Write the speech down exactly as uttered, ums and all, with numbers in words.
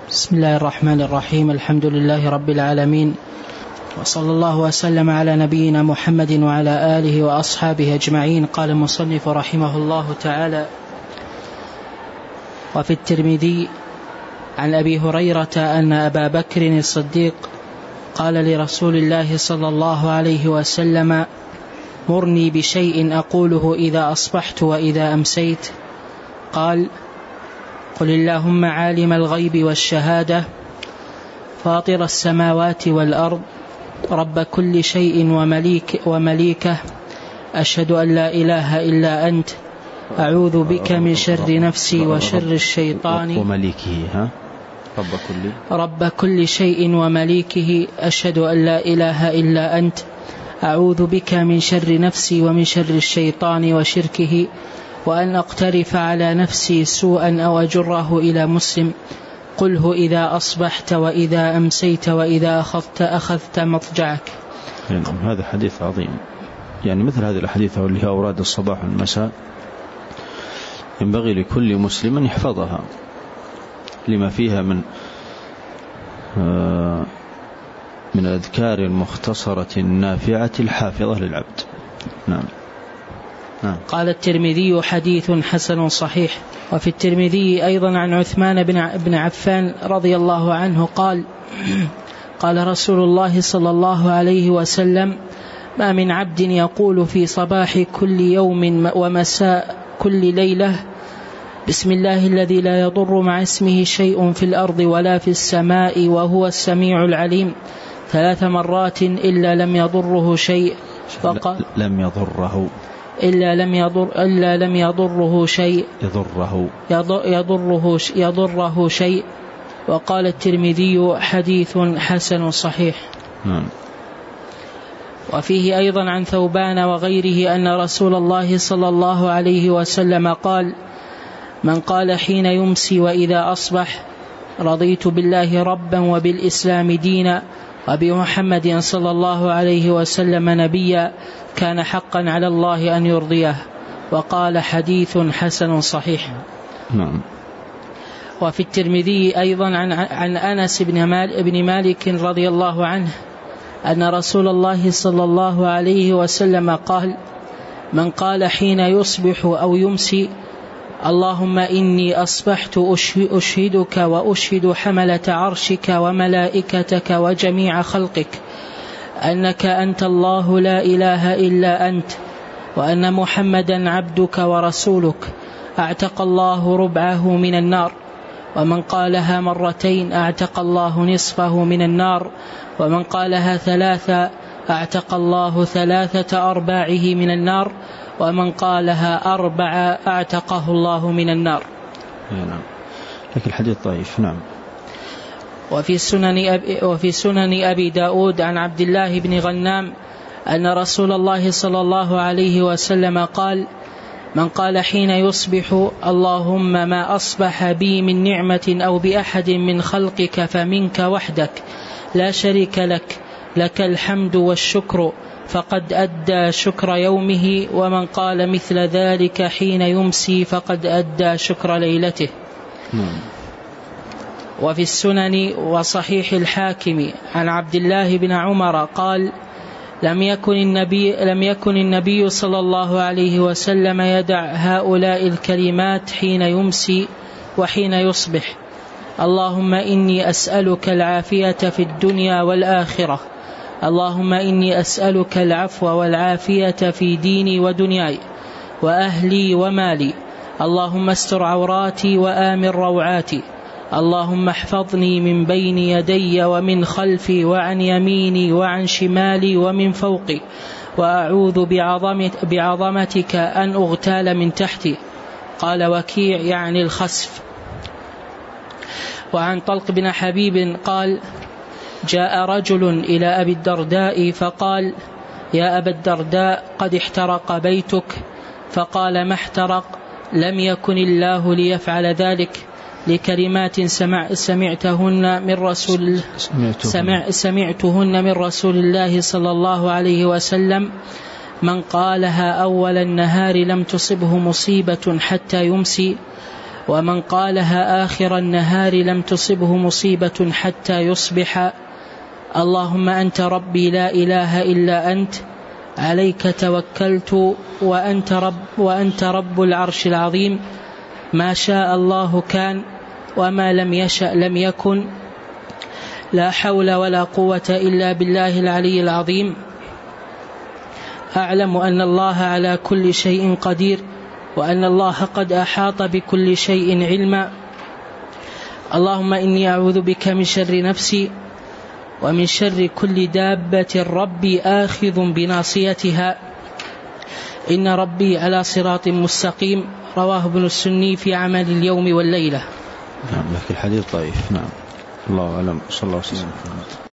بسم الله الرحمن الرحيم. الحمد لله رب العالمين، وصلى الله وسلم على نبينا محمد وعلى آله وأصحابه أجمعين. قال المصنف رحمه الله تعالى: وفي الترمذي عن أبي هريرة أن أبا بكر الصديق قال لرسول الله صلى الله عليه وسلم: مرني بشيء أقوله إذا أصبحت وإذا أمسيت. قال: قل اللهم عالم الغيب والشهادة فاطر السماوات والأرض رب كل شيء ومليك ومليكه أشهد أن لا إله إلا أنت أعوذ بك من شر نفسي وشر الشيطان ومليكه ها رب كل رب كل شيء ومليكه أشهد أن لا إله إلا أنت أعوذ بك من شر نفسي ومن شر الشيطان وشركه وأن أقترف على نفسي سوءا أو أجره إلى مسلم قله إذا أصبحت وإذا أمسيت وإذا أخذت أخذت مضجعك. يعني هذا حديث عظيم، يعني مثل هذه الحديث اللي هي أوراد الصباح والمساء ينبغي لكل مسلم أن يحفظها لما فيها من من الأذكار المختصرة النافعة الحافظة للعبد. نعم. نعم. قال الترمذي: حديث حسن صحيح. وفي الترمذي أيضا عن عثمان بن عفان رضي الله عنه قال: قال رسول الله صلى الله عليه وسلم: ما من عبد يقول في صباح كل يوم ومساء كل ليلة بسم الله الذي لا يضر مع اسمه شيء في الأرض ولا في السماء وهو السميع العليم ثلاث مرات إلا لم يضره شيء فقال لم يضره إلا لم يضر إلا لم يضره شيء يضره يضره يضره شيء. وقال الترمذي: حديث حسن صحيح. نعم. وفيه أيضا عن ثوبان وغيره أن رسول الله صلى الله عليه وسلم قال: من قال حين يمسي وإذا أصبح رضيت بالله ربا وبالإسلام دينا وبمحمد صلى الله عليه وسلم نبيا كان حقا على الله أن يرضيه. وقال: حديث حسن صحيح. نعم. وفي الترمذي أيضا عن, عن أنس بن مالك رضي الله عنه أن رسول الله صلى الله عليه وسلم قال: من قال حين يصبح أو يمسي اللهم إني أصبحت أشهدك وأشهد حملة عرشك وملائكتك وجميع خلقك أنك أنت الله لا إله إلا أنت وأن محمدا عبدك ورسولك أعتق الله ربعه من النار. ومن قالها مرتين أعتق الله نصفه من النار. ومن قالها ثلاثة أعتق الله ثلاثة أرباعه من النار. ومن قالها أربعة أعتقه الله من النار. نعم. لكن الحديث ضعيف. نعم. وفي سنن أبي, وفي سنن أبي داود عن عبد الله بن غنام أن رسول الله صلى الله عليه وسلم قال: من قال حين يصبح اللهم ما أصبح بي من نعمة أو بأحد من خلقك فمنك وحدك لا شريك لك لك الحمد والشكر فقد أدى شكر يومه. ومن قال مثل ذلك حين يمسي فقد أدى شكر ليلته. نعم. وفي السنن وصحيح الحاكم عن عبد الله بن عمر قال: لم يكن النبي, لم يكن النبي صلى الله عليه وسلم يدع هؤلاء الكلمات حين يمسي وحين يصبح: اللهم إني أسألك العافية في الدنيا والآخرة اللهم إني أسألك العفو والعافية في ديني ودنياي وأهلي ومالي اللهم استر عوراتي وآمن روعاتي اللهم احفظني من بين يدي ومن خلفي وعن يميني وعن شمالي ومن فوقي وأعوذ بعظمتك أن أغتال من تحتي. قال وكيع يعني الخسف. وعن طلق بن حبيب قال: جاء رجل إلى أبي الدرداء فقال: يا أبا الدرداء قد احترق بيتك. فقال: ما احترق؟ لم يكن الله ليفعل ذلك لكلمات سمع سمعتهن من رسول سمع سمعتهن من رسول الله صلى الله عليه وسلم: من قالها أول النهار لم تصبه مصيبة حتى يمسي ومن قالها آخر النهار لم تصبه مصيبة حتى يصبح. اللهم أنت ربي لا إله إلا أنت عليك توكلت وأنت رب, وأنت رب العرش العظيم ما شاء الله كان وما لم يشأ لم يكن لا حول ولا قوة إلا بالله العلي العظيم. أعلم أن الله على كل شيء قدير وأن الله قد أحاط بكل شيء علما. اللهم إني أعوذ بك من شر نفسي ومن شر كل دابة ربي آخذ بناصيتها إن ربي على صراط مستقيم. رواه ابن السني في عمل اليوم والليلة. نعم لكن الحديث ضعيف. نعم الله أعلم. صلى الله عليه وسلم.